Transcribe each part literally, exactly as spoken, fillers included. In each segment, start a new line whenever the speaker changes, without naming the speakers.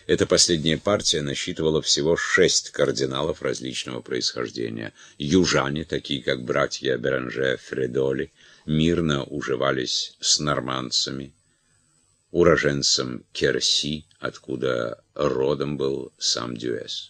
Эта последняя партия насчитывала всего шесть кардиналов различного происхождения. Южане, такие как братья Беранже Фредоли, мирно уживались с нормандцами, уроженцем Керси, откуда родом был сам Дюэс.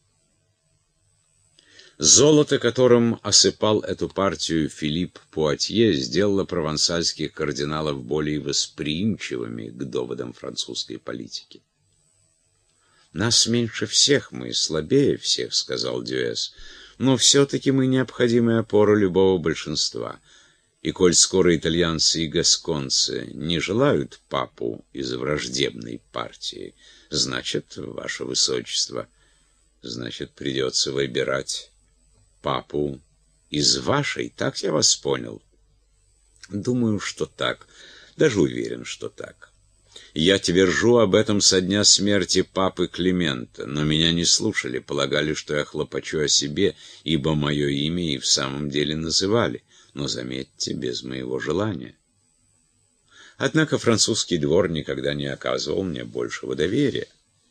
Золото, которым осыпал эту партию Филипп Пуатье, сделало провансальских кардиналов более восприимчивыми к доводам французской политики. «Нас меньше всех, мы слабее всех», — сказал Дюэс, — «но все-таки мы необходимая опора любого большинства. И коль скоро итальянцы и гасконцы не желают папу из враждебной партии, значит, ваше высочество, значит, придется выбирать папу из вашей, так я вас понял?» «Думаю, что так, даже уверен, что так. Я твержу об этом со дня смерти папы Климента, но меня не слушали, полагали, что я хлопочу о себе, ибо мое имя и в самом деле называли, но, заметьте, без моего желания. Однако французский двор никогда не оказывал мне большего доверия.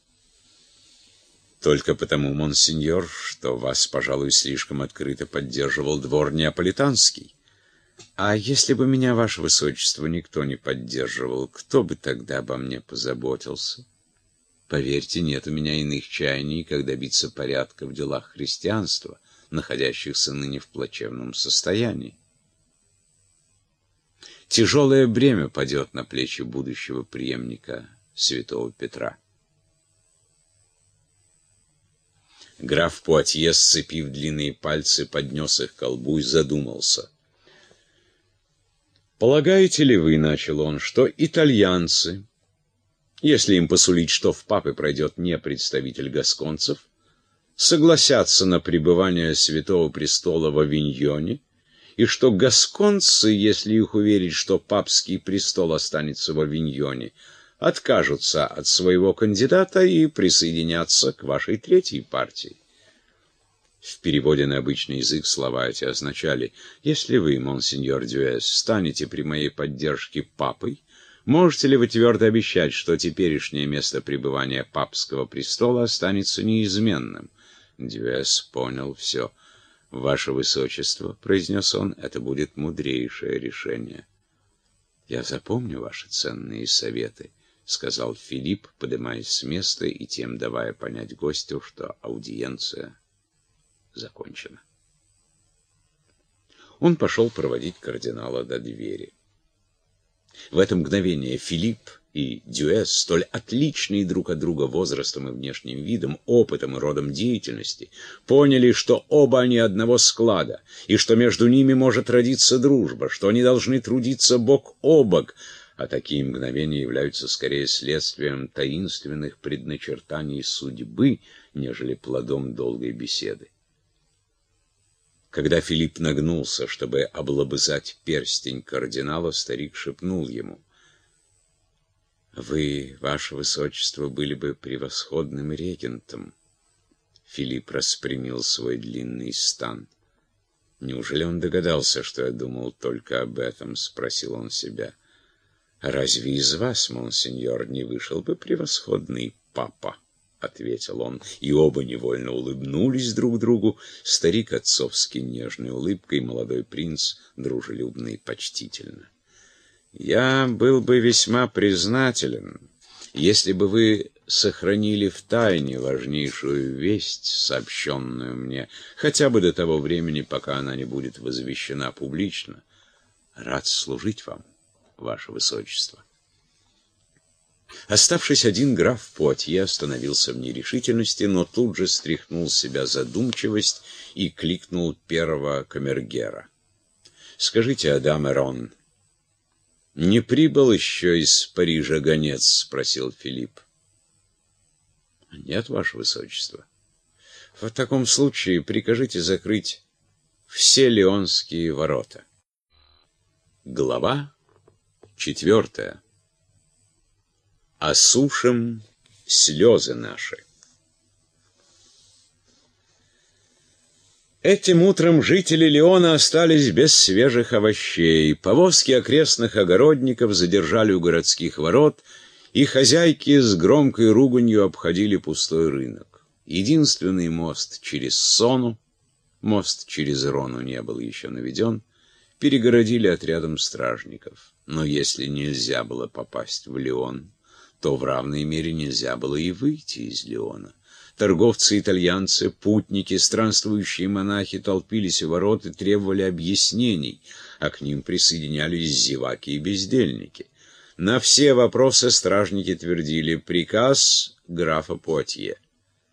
Только потому, монсеньор, что вас, пожалуй, слишком открыто поддерживал двор неаполитанский. А если бы меня, ваше высочество, никто не поддерживал, кто бы тогда обо мне позаботился? Поверьте, нет у меня иных чаяний, как добиться порядка в делах христианства, находящихся ныне в плачевном состоянии. Тяжелое бремя падет на плечи будущего преемника святого Петра. Граф Пуатье, сцепив длинные пальцы, поднес их к колбу и задумался. «Полагаете ли вы, — начал он, — что итальянцы, если им посулить, что в папы пройдет не представитель гасконцев, согласятся на пребывание Святого Престола в Авиньоне, и что гасконцы, если их уверить, что папский престол останется в Авиньоне, откажутся от своего кандидата и присоединятся к вашей третьей партии?» В переводе на обычный язык слова эти означали: «Если вы, монсеньор Дюэс, станете при моей поддержке папой, можете ли вы твердо обещать, что теперешнее место пребывания папского престола останется неизменным?» Дюэс понял все. «Ваше высочество, — произнес он, — это будет мудрейшее решение». «Я запомню ваши ценные советы», — сказал Филипп, поднимаясь с места и тем давая понять гостю, что аудиенция закончена. Он пошел проводить кардинала до двери. В это мгновение Филипп и Дюэс, столь отличные друг от друга возрастом и внешним видом, опытом и родом деятельности, поняли, что оба они одного склада, и что между ними может родиться дружба, что они должны трудиться бок о бок, а такие мгновения являются скорее следствием таинственных предначертаний судьбы, нежели плодом долгой беседы. Когда Филипп нагнулся, чтобы облобызать перстень кардинала, старик шепнул ему: «Вы, ваше высочество, были бы превосходным регентом». Филипп распрямил свой длинный стан. «Неужели он догадался, что я думал только об этом?» — спросил он себя. «Разве из вас, монсеньор, не вышел бы превосходный папа?» — ответил он, и оба невольно улыбнулись друг другу, старик отцовски нежной улыбкой, молодой принц дружелюбно и почтительно. «Я был бы весьма признателен, если бы вы сохранили в тайне важнейшую весть, сообщенную мне, хотя бы до того времени, пока она не будет возвещена публично. Рад служить вам, ваше высочество». Оставшись один, граф Пуатье остановился в нерешительности, но тут же стряхнул с себя задумчивость и кликнул первого камергера. «Скажите, Адам Эрон, не прибыл еще из Парижа гонец?» — спросил Филипп. «Нет, ваше высочество». «В таком случае прикажите закрыть все Лионские ворота». Глава четвертая. Осушим слезы наши. Этим утром жители Лиона остались без свежих овощей. Повозки окрестных огородников задержали у городских ворот, и хозяйки с громкой руганью обходили пустой рынок. Единственный мост через Сону, мост через Рону не был еще наведен, перегородили отрядом стражников. Но если нельзя было попасть в Лион, то в равной мере нельзя было и выйти из Лиона. Торговцы-итальянцы, путники, странствующие монахи толпились у ворот и требовали объяснений, а к ним присоединялись зеваки и бездельники. На все вопросы стражники твердили: приказ графа Пуатье.